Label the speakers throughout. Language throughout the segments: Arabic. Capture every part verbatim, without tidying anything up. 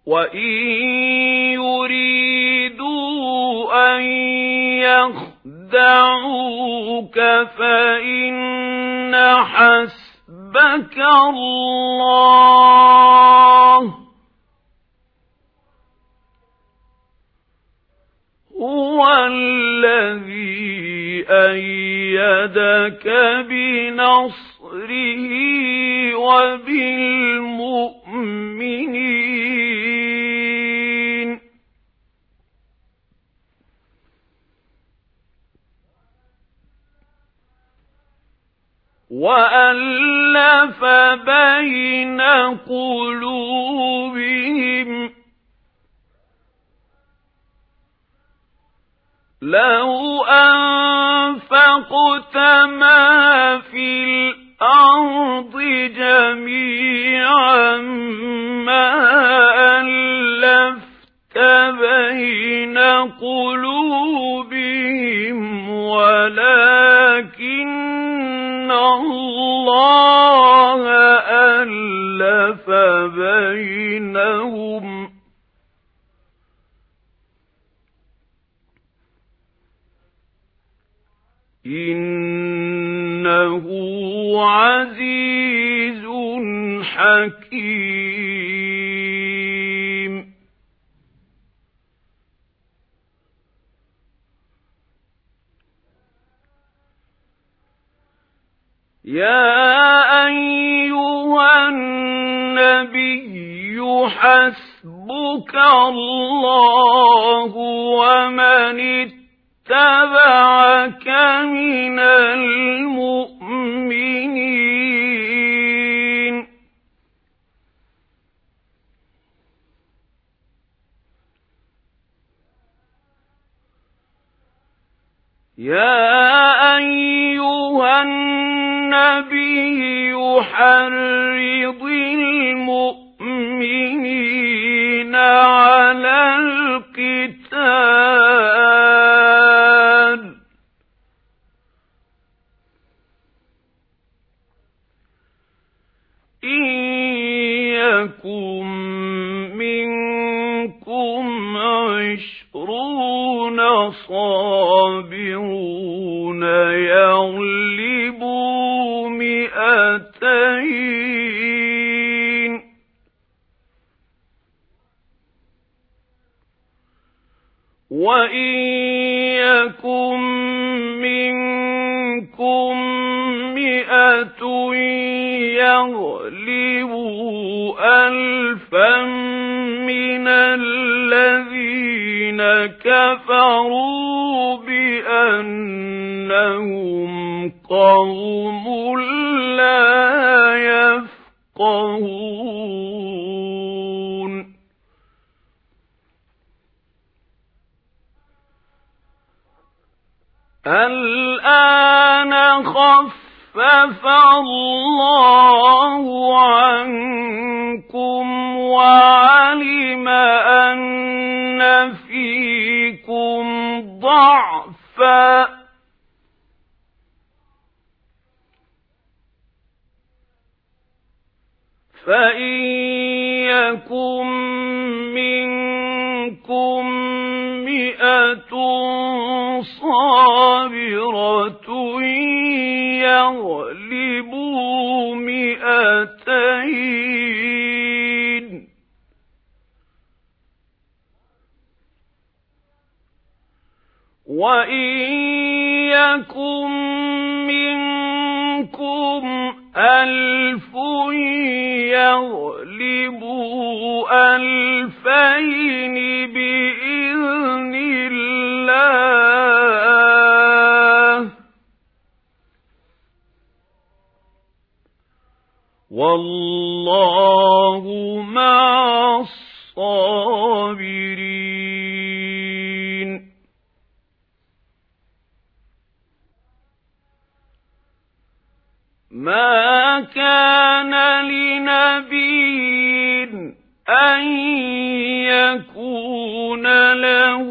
Speaker 1: وَإِن يُرِيدُوا أَن يَخْدَعُوكَ فَإِنَّ حَسْبَكَ اللَّهُ هُوَ الَّذِي أَيَّدَكَ بِنَصْرِهِ وَبِالْمُؤْمِنِينَ وَأَلَّفَ بَيْنَ قُلُوبِهِمْ لَوْ أَنفَقْتَ مَا فِي الْأَرْضِ جَمِيعًا مَا أَلَّفْتَ بَيْنَ قُلُوبِهِمْ وَلَكِنَّ اللَّهَ أَلَّفَ بَيْنَهُمْ إِنَّهُ عَزِيزٌ حَكِيمٌ. يَا أَيُّهَا النَّبِيُّ حَسْبُكَ اللَّهُ وَمَنِ اتَّبَعَكَ مِنَ الْمُؤْمِنِينَ. يَا أَيُّهَا النَّبِيُّ حَرِّضِ الْمُؤْمِنِينَ عَلَى الْقِتَالِ إِن يَكُن مِّنكُمْ عِشْرُونَ صَابِرُونَ يَغْلِبُوا مِائَتَيْنِ وَإِن يَكُن مِّنكُم مِّائَةٌ يَغْلِبُوا أَلْفًا مِّنَ الَّذِينَ كَفَرُوا بِأَنَّهُمْ قَوْمٌ لَّا يَفْقَهُونَ. الْآنَ خَفَّفَ اللَّهُ عَنكُمْ وَعَلِمَ أَنَّ فِيكُمْ ضَعْفًا فَإِن يَكُن مِّنكُم مِّائَةٌ صَابِرَةٌ يَغْلِبُوا مِائَتَيْنِ وَإِن يَكُن مِّنكُمْ أَلْفٌ يَغْلِبُوا أَلْفَيْنِ بِإِذْنِ اللَّهِ وَاللَّهُ مَعَ الصَّابِرِينَ. مَا كَانَ لِنَبِيٍّ أَن يَكُونَ لَهُ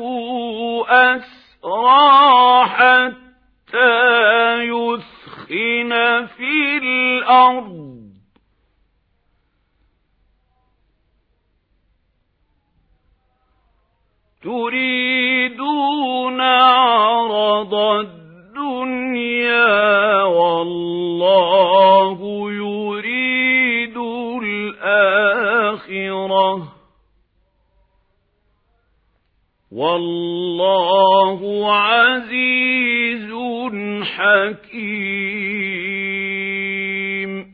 Speaker 1: أَسْرَىٰ حَتَّىٰ يُثْخِنَ فِي الْأَرْضِ تريدون عرض الدنيا والله يريد الآخرة والله عزيز حكيم.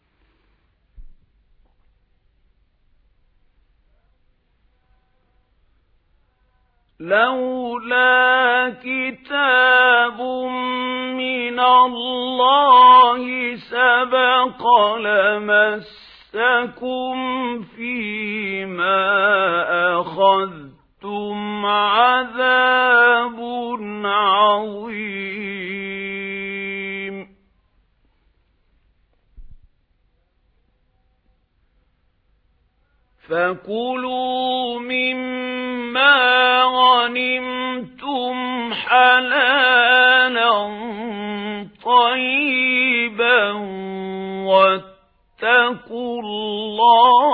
Speaker 1: لولا كتاب من الله سبق لمسكم فيما أخذتم عذاب عظيم. فكلوا مما غنمتم حلالا طيبا واتقوا الله